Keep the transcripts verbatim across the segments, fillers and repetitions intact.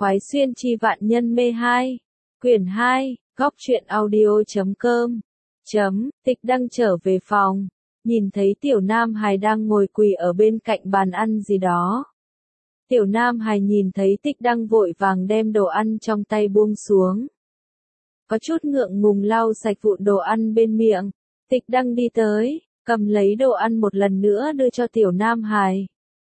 khoái xuyên chi vạn nhân mê hai. Quyển hai, góc truyện audio chấm com. Chấm, Tịch Đăng trở về phòng, nhìn thấy Tiểu Nam Hải đang ngồi quỳ ở bên cạnh bàn ăn gì đó. Tiểu Nam Hải nhìn thấy Tịch Đăng vội vàng đem đồ ăn trong tay buông xuống. Có chút ngượng ngùng lau sạch vụn đồ ăn bên miệng, Tịch Đăng đi tới, cầm lấy đồ ăn một lần nữa đưa cho Tiểu Nam Hải.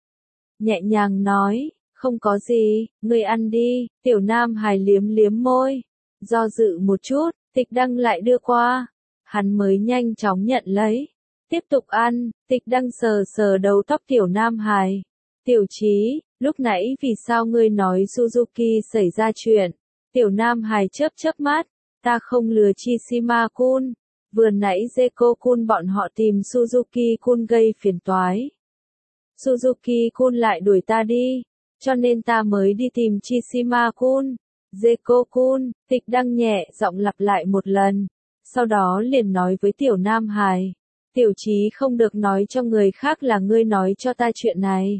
Nhẹ nhàng nói, không có gì, ngươi ăn đi. Tiểu Nam Hải liếm liếm môi, do dự một chút, Tịch Đăng lại đưa qua, hắn mới nhanh chóng nhận lấy, tiếp tục ăn. Tịch Đăng sờ sờ đầu tóc Tiểu Nam Hải. Tiểu Chí, lúc nãy vì sao ngươi nói Suzuki xảy ra chuyện? Tiểu Nam Hải chớp chớp mắt, ta không lừa Chishima-kun, vừa nãy Zeko-kun bọn họ tìm Suzuki-kun gây phiền toái. Suzuki-kun lại đuổi ta đi, cho nên ta mới đi tìm Chishima-kun. Zeko-kun, Tịch Đăng nhẹ giọng lặp lại một lần, sau đó liền nói với Tiểu Nam Hải, Tiểu Chí không được nói cho người khác là ngươi nói cho ta chuyện này.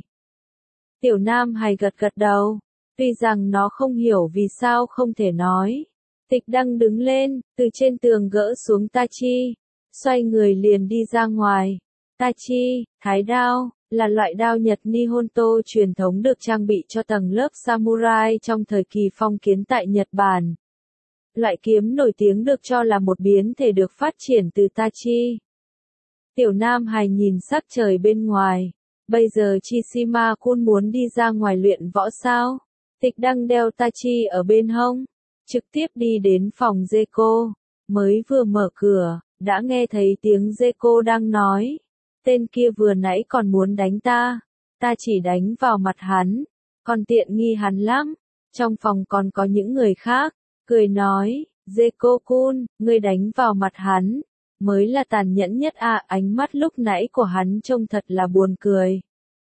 Tiểu Nam Hải gật gật đầu, tuy rằng nó không hiểu vì sao không thể nói. Tịch Đăng đứng lên, từ trên tường gỡ xuống tachi, xoay người liền đi ra ngoài. Tachi, thái đao, là loại đao Nhật Nihonto truyền thống được trang bị cho tầng lớp samurai trong thời kỳ phong kiến tại Nhật Bản. Loại kiếm nổi tiếng được cho là một biến thể được phát triển từ tachi. Tiểu Nam Hải nhìn sắc trời bên ngoài, bây giờ Chishima-kun muốn đi ra ngoài luyện võ sao? Tịch Đăng đeo tachi ở bên hông, trực tiếp đi đến phòng Zeko, mới vừa mở cửa, đã nghe thấy tiếng Zeko đang nói, tên kia vừa nãy còn muốn đánh ta, ta chỉ đánh vào mặt hắn, còn tiện nghi hắn lắm, trong phòng còn có những người khác, cười nói, Zeko-kun, ngươi đánh vào mặt hắn, mới là tàn nhẫn nhất à. Ánh mắt lúc nãy của hắn trông thật là buồn cười.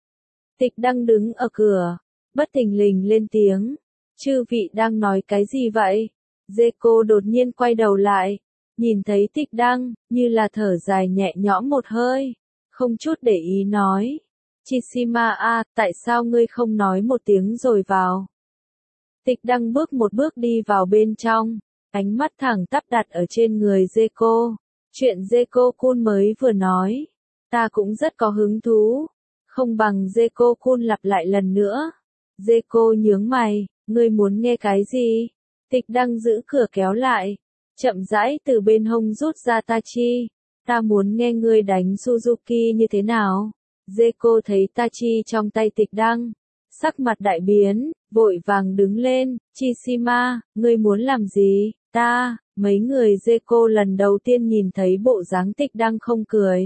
Tịch Đăng đứng ở cửa, bất thình lình lên tiếng, chư vị đang nói cái gì vậy? Zeko đột nhiên quay đầu lại, nhìn thấy Tịch Đăng, như là thở dài nhẹ nhõm một hơi, không chút để ý nói, Chishima a, tại sao ngươi không nói một tiếng rồi vào? Tịch Đăng bước một bước đi vào bên trong, ánh mắt thẳng tắp đặt ở trên người Zeko. Chuyện Zeko-kun mới vừa nói, ta cũng rất có hứng thú, không bằng Zeko-kun lặp lại lần nữa. Zeko nhướng mày, ngươi muốn nghe cái gì? Tịch Đăng giữ cửa kéo lại, chậm rãi từ bên hông rút ra tachi, ta muốn nghe ngươi đánh Suzuki như thế nào? Zeko thấy tachi trong tay Tịch Đăng, sắc mặt đại biến, vội vàng đứng lên, Chishima, ngươi muốn làm gì? Ta, mấy người Zeko lần đầu tiên nhìn thấy bộ dáng Tịch Đăng không cười.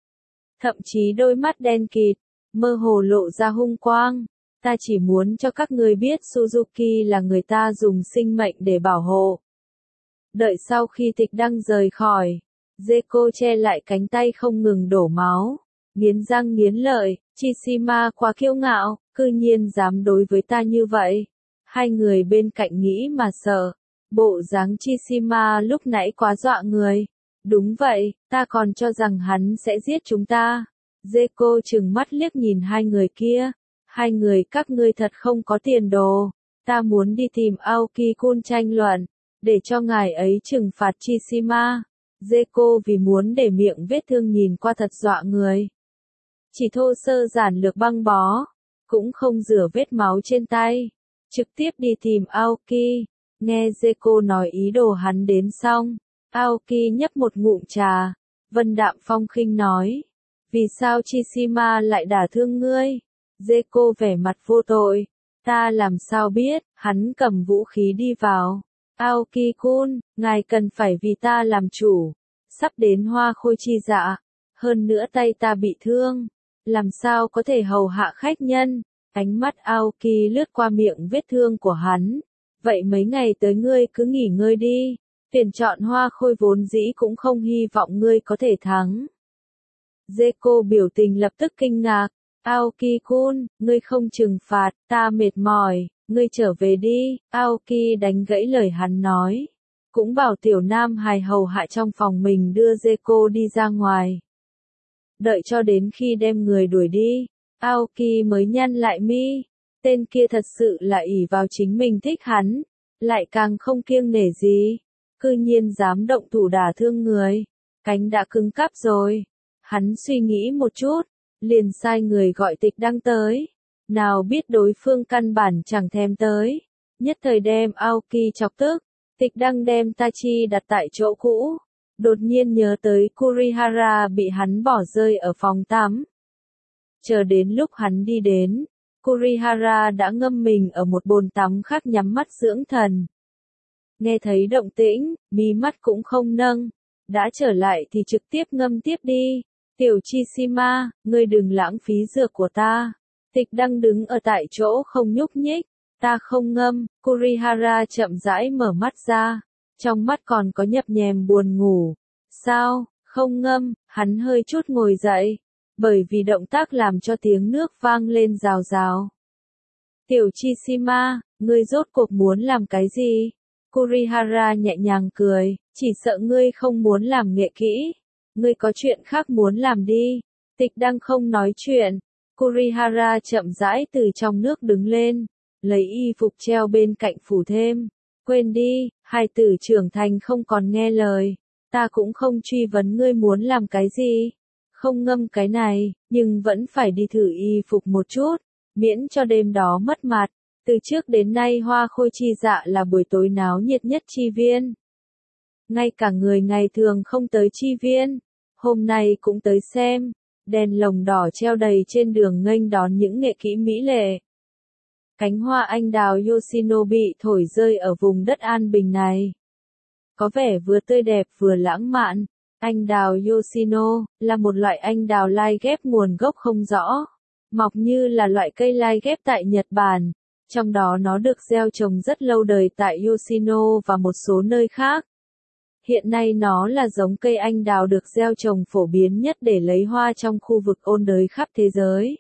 Thậm chí đôi mắt đen kịt, mơ hồ lộ ra hung quang. Ta chỉ muốn cho các ngươi biết Suzuki là người ta dùng sinh mệnh để bảo hộ. Đợi sau khi Tịch Đăng rời khỏi, Zeko che lại cánh tay không ngừng đổ máu, nghiến răng nghiến lợi, Chishima quá kiêu ngạo, cư nhiên dám đối với ta như vậy. Hai người bên cạnh nghĩ mà sợ. Bộ dáng Chishima lúc nãy quá dọa người. Đúng vậy, ta còn cho rằng hắn sẽ giết chúng ta. Zeko trừng mắt liếc nhìn hai người kia. Hai người các ngươi thật không có tiền đồ. Ta muốn đi tìm Aoki-kun tranh luận, để cho ngài ấy trừng phạt Chishima. Zeko vì muốn để miệng vết thương nhìn qua thật dọa người. Chỉ thô sơ giản lược băng bó, cũng không rửa vết máu trên tay. Trực tiếp đi tìm Aoki. Nghe Zeko nói ý đồ hắn đến xong, Aoki nhấp một ngụm trà, vân đạm phong khinh nói, vì sao Chishima lại đả thương ngươi? Zeko vẻ mặt vô tội, ta làm sao biết? Hắn cầm vũ khí đi vào. Aoki-kun, ngài cần phải vì ta làm chủ, sắp đến hoa khôi chi dạ, hơn nữa tay ta bị thương, làm sao có thể hầu hạ khách nhân? Ánh mắt Aoki lướt qua miệng vết thương của hắn. Vậy mấy ngày tới ngươi cứ nghỉ ngơi đi, tuyển chọn hoa khôi vốn dĩ cũng không hy vọng ngươi có thể thắng. Zeko biểu tình lập tức kinh ngạc, Aoki-kun, ngươi không trừng phạt, ta mệt mỏi, ngươi trở về đi. Aoki đánh gãy lời hắn nói, cũng bảo Tiểu Nam Hải hầu hạ trong phòng mình đưa Zeko đi ra ngoài. Đợi cho đến khi đem người đuổi đi, Aoki mới nhăn lại mi. Tên kia thật sự là ỷ vào chính mình thích hắn, lại càng không kiêng nể gì, cư nhiên dám động thủ đả thương người, cánh đã cứng cáp rồi. Hắn suy nghĩ một chút, liền sai người gọi Tịch Đăng tới, nào biết đối phương căn bản chẳng thèm tới, nhất thời đem Aoki chọc tức. Tịch Đăng đem Tachi đặt tại chỗ cũ, đột nhiên nhớ tới Kurihara bị hắn bỏ rơi ở phòng tắm. Chờ đến lúc hắn đi đến, Kurihara đã ngâm mình ở một bồn tắm khác nhắm mắt dưỡng thần. Nghe thấy động tĩnh, mí mắt cũng không nâng, đã trở lại thì trực tiếp ngâm tiếp đi. Tiểu Chishima, ngươi đừng lãng phí dược của ta. Tịch Đăng đứng ở tại chỗ không nhúc nhích. Ta không ngâm. Kurihara chậm rãi mở mắt ra, trong mắt còn có nhập nhèm buồn ngủ. Sao, không ngâm? Hắn hơi chút ngồi dậy, bởi vì động tác làm cho tiếng nước vang lên rào rào. Tiểu Chishima, ngươi rốt cuộc muốn làm cái gì? Kurihara nhẹ nhàng cười, chỉ sợ ngươi không muốn làm nghệ kỹ. Ngươi có chuyện khác muốn làm đi. Tịch Đăng không nói chuyện. Kurihara chậm rãi từ trong nước đứng lên, lấy y phục treo bên cạnh phủ thêm. Quên đi, hai tử trưởng thành không còn nghe lời. Ta cũng không truy vấn ngươi muốn làm cái gì. Không ngâm cái này, nhưng vẫn phải đi thử y phục một chút, miễn cho đêm đó mất mặt. Từ trước đến nay Hoa Khôi Chi Dạ là buổi tối náo nhiệt nhất chi viên. Ngay cả người ngày thường không tới chi viên, hôm nay cũng tới xem. Đèn lồng đỏ treo đầy trên đường nghênh đón những nghệ kỹ mỹ lệ. Cánh hoa anh đào Yoshino bị thổi rơi ở vùng đất an bình này. Có vẻ vừa tươi đẹp vừa lãng mạn. Anh đào Yoshino là một loại anh đào lai ghép nguồn gốc không rõ, mọc như là loại cây lai ghép tại Nhật Bản. Trong đó nó được gieo trồng rất lâu đời tại Yoshino và một số nơi khác. Hiện nay nó là giống cây anh đào được gieo trồng phổ biến nhất để lấy hoa trong khu vực ôn đới khắp thế giới.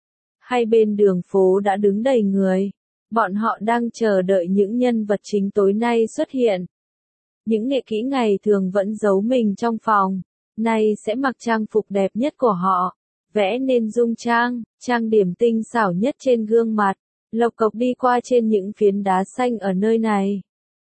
Hai bên đường phố đã đứng đầy người. Bọn họ đang chờ đợi những nhân vật chính tối nay xuất hiện. Những nghệ kỹ ngày thường vẫn giấu mình trong phòng, nay sẽ mặc trang phục đẹp nhất của họ, vẽ nên dung trang, trang điểm tinh xảo nhất trên gương mặt, lộc cộc đi qua trên những phiến đá xanh ở nơi này.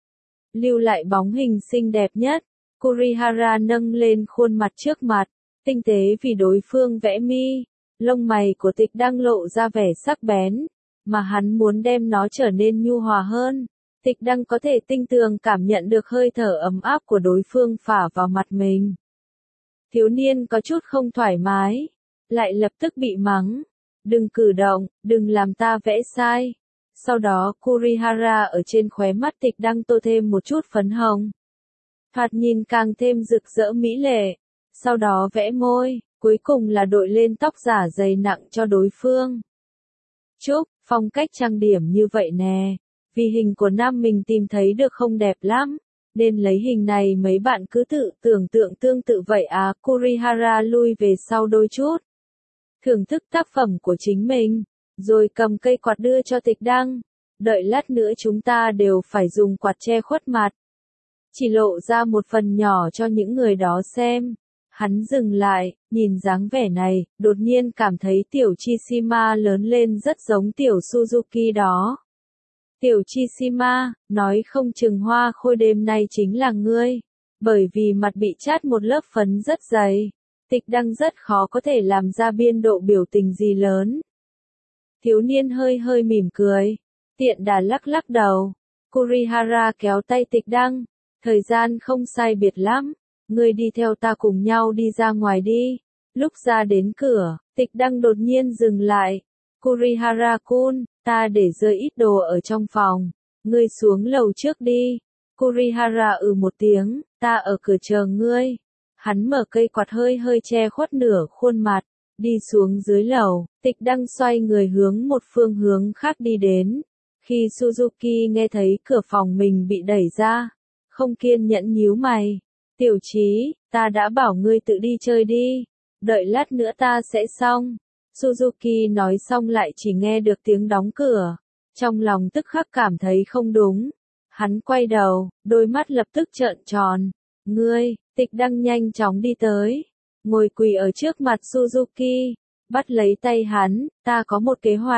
Lưu lại bóng hình xinh đẹp nhất, Kurihara nâng lên khuôn mặt trước mặt, tinh tế vì đối phương vẽ mi, lông mày của Tịch Đăng lộ ra vẻ sắc bén, mà hắn muốn đem nó trở nên nhu hòa hơn. Tịch Đăng có thể tinh tường cảm nhận được hơi thở ấm áp của đối phương phả vào mặt mình. Thiếu niên có chút không thoải mái, lại lập tức bị mắng. Đừng cử động, đừng làm ta vẽ sai. Sau đó Kurihara ở trên khóe mắt Tịch Đăng tô thêm một chút phấn hồng. Thoạt nhìn càng thêm rực rỡ mỹ lệ. Sau đó vẽ môi, cuối cùng là đội lên tóc giả dày nặng cho đối phương. Chúc, phong cách trang điểm như vậy nè. Vì hình của nam mình tìm thấy được không đẹp lắm, nên lấy hình này mấy bạn cứ tự tưởng tượng tương tự vậy à. Kurihara lui về sau đôi chút, thưởng thức tác phẩm của chính mình, rồi cầm cây quạt đưa cho Tịch Đăng. Đợi lát nữa chúng ta đều phải dùng quạt che khuất mặt, chỉ lộ ra một phần nhỏ cho những người đó xem. Hắn dừng lại, nhìn dáng vẻ này, đột nhiên cảm thấy tiểu Chishima lớn lên rất giống tiểu Suzuki đó. Tiểu Chishima, nói không chừng Hoa Khôi đêm nay chính là ngươi, bởi vì mặt bị chát một lớp phấn rất dày. Tịch Đăng rất khó có thể làm ra biên độ biểu tình gì lớn. Thiếu niên hơi hơi mỉm cười, tiện đà lắc lắc đầu. Kurihara kéo tay Tịch Đăng, thời gian không sai biệt lắm, ngươi đi theo ta cùng nhau đi ra ngoài đi. Lúc ra đến cửa, Tịch Đăng đột nhiên dừng lại. Kurihara-kun, ta để rơi ít đồ ở trong phòng, ngươi xuống lầu trước đi. Kurihara ừ một tiếng, ta ở cửa chờ ngươi. Hắn mở cây quạt hơi hơi che khuất nửa khuôn mặt, đi xuống dưới lầu. Tịch Đăng xoay người hướng một phương hướng khác đi đến. Khi Suzuki nghe thấy cửa phòng mình bị đẩy ra, không kiên nhẫn nhíu mày. Tiểu Chí, ta đã bảo ngươi tự đi chơi đi, đợi lát nữa ta sẽ xong. Suzuki nói xong lại chỉ nghe được tiếng đóng cửa, trong lòng tức khắc cảm thấy không đúng. Hắn quay đầu, đôi mắt lập tức trợn tròn. Ngươi, Tịch Đăng nhanh chóng đi tới, ngồi quỳ ở trước mặt Suzuki, bắt lấy tay hắn, ta có một kế hoạch.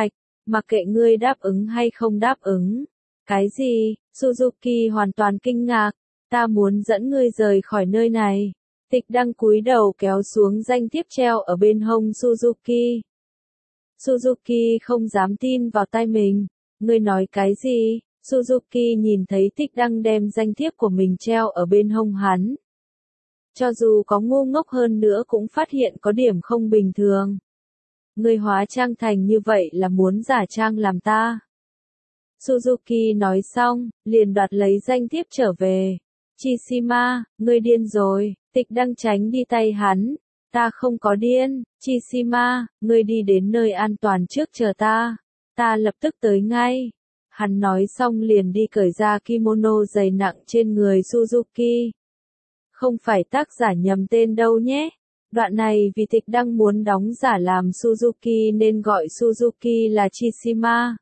mặc kệ ngươi đáp ứng hay không đáp ứng. Cái gì? Suzuki hoàn toàn kinh ngạc, ta muốn dẫn ngươi rời khỏi nơi này. Tịch Đăng cúi đầu kéo xuống danh thiếp treo ở bên hông Suzuki. Suzuki không dám tin vào tai mình. Ngươi nói cái gì? Suzuki nhìn thấy Tịch Đăng đem danh thiếp của mình treo ở bên hông hắn. Cho dù có ngu ngốc hơn nữa cũng phát hiện có điểm không bình thường. Ngươi hóa trang thành như vậy là muốn giả trang làm ta. Suzuki nói xong, liền đoạt lấy danh thiếp trở về. Chishima, ngươi điên rồi. Tịch Đăng tránh đi tay hắn. Ta không có điên. Chishima, ngươi đi đến nơi an toàn trước chờ ta. Ta lập tức tới ngay. Hắn nói xong liền đi cởi ra kimono dày nặng trên người Suzuki. Không phải tác giả nhầm tên đâu nhé. Đoạn này vì Tịch Đăng muốn đóng giả làm Suzuki nên gọi Suzuki là Chishima.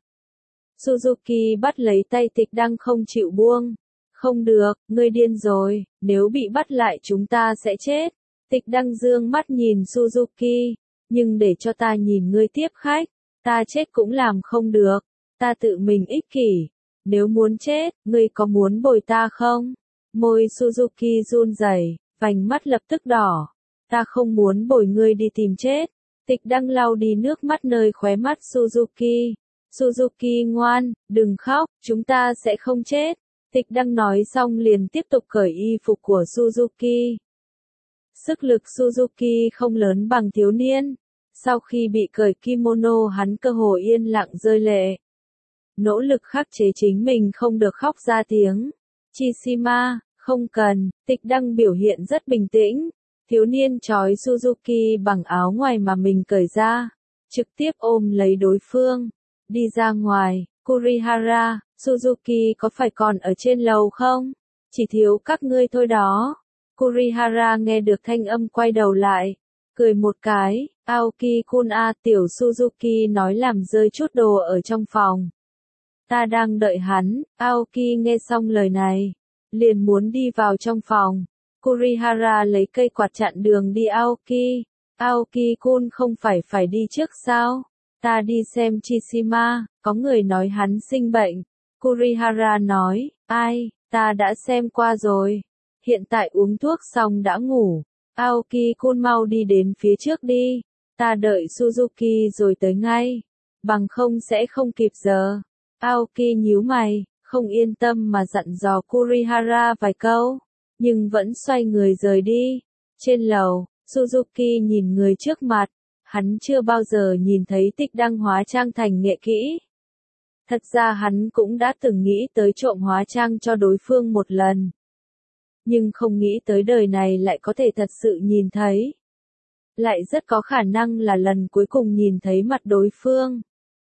Suzuki bắt lấy tay Tịch Đăng không chịu buông. Không được, ngươi điên rồi, nếu bị bắt lại chúng ta sẽ chết. Tịch Đăng dương mắt nhìn Suzuki, nhưng để cho ta nhìn ngươi tiếp khách, ta chết cũng làm không được, ta tự mình ích kỷ. Nếu muốn chết, ngươi có muốn bồi ta không? Môi Suzuki run rẩy, vành mắt lập tức đỏ. Ta không muốn bồi ngươi đi tìm chết. Tịch Đăng lau đi nước mắt nơi khóe mắt Suzuki. Suzuki ngoan, đừng khóc, chúng ta sẽ không chết. Tịch Đăng nói xong liền tiếp tục cởi y phục của Suzuki. Sức lực Suzuki không lớn bằng thiếu niên. Sau khi bị cởi kimono hắn cơ hồ yên lặng rơi lệ. Nỗ lực khắc chế chính mình không được khóc ra tiếng. Chishima, không cần. Tịch Đăng biểu hiện rất bình tĩnh. Thiếu niên trói Suzuki bằng áo ngoài mà mình cởi ra. Trực tiếp ôm lấy đối phương. Đi ra ngoài. Kurihara, Suzuki có phải còn ở trên lầu không? Chỉ thiếu các ngươi thôi đó. Kurihara nghe được thanh âm quay đầu lại. Cười một cái. Aoki-kun a, tiểu Suzuki nói làm rơi chút đồ ở trong phòng. Ta đang đợi hắn. Aoki nghe xong lời này. Liền muốn đi vào trong phòng. Kurihara lấy cây quạt chặn đường đi Aoki. Aoki-kun không phải phải đi trước sao? Ta đi xem Chishima, có người nói hắn sinh bệnh. Kurihara nói, ai, ta đã xem qua rồi. Hiện tại uống thuốc xong đã ngủ. Aoki-kun mau đi đến phía trước đi. Ta đợi Suzuki rồi tới ngay. Bằng không sẽ không kịp giờ. Aoki nhíu mày, không yên tâm mà dặn dò Kurihara vài câu. Nhưng vẫn xoay người rời đi. Trên lầu, Suzuki nhìn người trước mặt. Hắn chưa bao giờ nhìn thấy Tịch Đăng hóa trang thành nghệ kỹ. Thật ra hắn cũng đã từng nghĩ tới trộm hóa trang cho đối phương một lần. Nhưng không nghĩ tới đời này lại có thể thật sự nhìn thấy. Lại rất có khả năng là lần cuối cùng nhìn thấy mặt đối phương.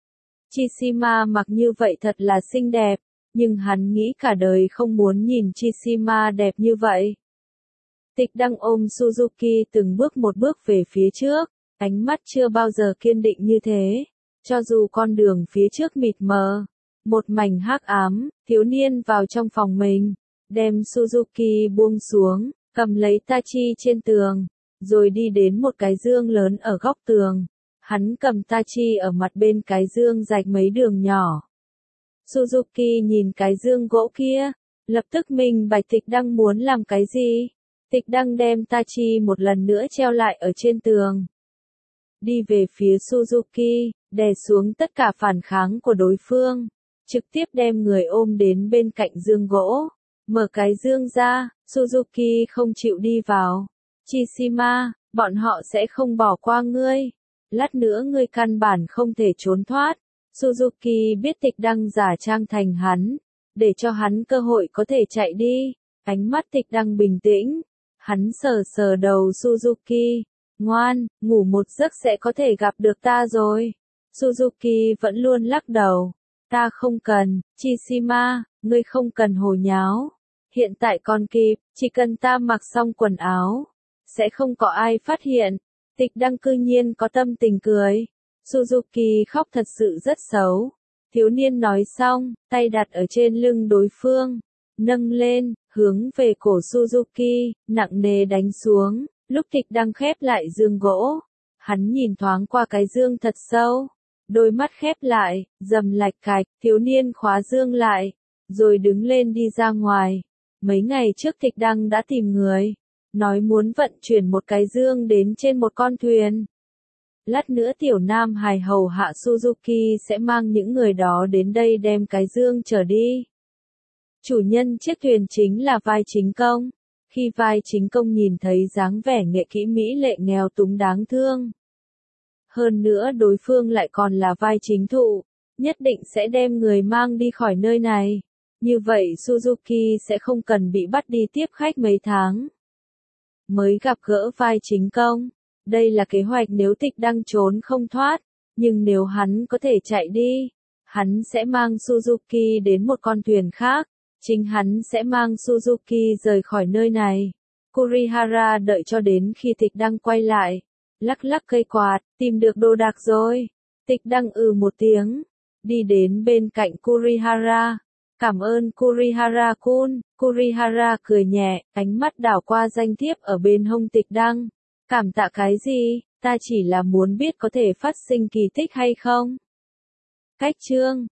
Chishima mặc như vậy thật là xinh đẹp, nhưng hắn nghĩ cả đời không muốn nhìn Chishima đẹp như vậy. Tịch Đăng ôm Suzuki từng bước một bước về phía trước. Ánh mắt chưa bao giờ kiên định như thế. Cho dù con đường phía trước mịt mờ, một mảnh hắc ám, thiếu niên vào trong phòng mình, đem Suzuki buông xuống, cầm lấy tachi trên tường, rồi đi đến một cái dương lớn ở góc tường. Hắn cầm tachi ở mặt bên cái dương rạch mấy đường nhỏ. Suzuki nhìn cái dương gỗ kia, lập tức minh bạch Tịch Đăng muốn làm cái gì. Tịch Đăng đem tachi một lần nữa treo lại ở trên tường. Đi về phía Suzuki, đè xuống tất cả phản kháng của đối phương, trực tiếp đem người ôm đến bên cạnh dương gỗ, mở cái dương ra, Suzuki không chịu đi vào. Chishima, bọn họ sẽ không bỏ qua ngươi, lát nữa ngươi căn bản không thể trốn thoát. Suzuki biết Tịch Đăng giả trang thành hắn, để cho hắn cơ hội có thể chạy đi. Ánh mắt Tịch Đăng bình tĩnh, hắn sờ sờ đầu Suzuki. Ngoan, ngủ một giấc sẽ có thể gặp được ta rồi. Suzuki vẫn luôn lắc đầu. Ta không cần, Chishima, ngươi không cần hồ nháo. Hiện tại còn kịp, chỉ cần ta mặc xong quần áo. Sẽ không có ai phát hiện. Tịch Đăng cư nhiên có tâm tình cười. Suzuki khóc thật sự rất xấu. Thiếu niên nói xong, tay đặt ở trên lưng đối phương. Nâng lên, hướng về cổ Suzuki, nặng nề đánh xuống. Lúc Tịch Đăng khép lại dương gỗ, hắn nhìn thoáng qua cái dương thật sâu, Đôi mắt khép lại, rầm lạch cạch, thiếu niên khóa dương lại, rồi đứng lên đi ra ngoài. Mấy ngày trước Tịch Đăng đã tìm người, nói muốn vận chuyển một cái dương đến trên một con thuyền. Lát nữa tiểu nam hài hầu hạ Suzuki sẽ mang những người đó đến đây đem cái dương trở đi. Chủ nhân chiếc thuyền chính là vai chính công. Khi vai chính công nhìn thấy dáng vẻ nghệ kỹ mỹ lệ nghèo túng đáng thương. Hơn nữa đối phương lại còn là vai chính thụ, nhất định sẽ đem người mang đi khỏi nơi này. Như vậy Suzuki sẽ không cần bị bắt đi tiếp khách mấy tháng. Mới gặp gỡ vai chính công. Đây là kế hoạch nếu Tịch Đăng trốn không thoát, nhưng nếu hắn có thể chạy đi, hắn sẽ mang Suzuki đến một con thuyền khác, chính hắn sẽ mang Suzuki rời khỏi nơi này. Kurihara đợi cho đến khi Tịch Đăng quay lại, lắc lắc cây quạt, tìm được đồ đạc rồi. Tịch Đăng ừ một tiếng, đi đến bên cạnh Kurihara. Cảm ơn Kurihara-kun. Kurihara cười nhẹ, ánh mắt đảo qua danh thiếp ở bên hông Tịch Đăng. Cảm tạ cái gì, ta chỉ là muốn biết có thể phát sinh kỳ tích hay không. Cách chương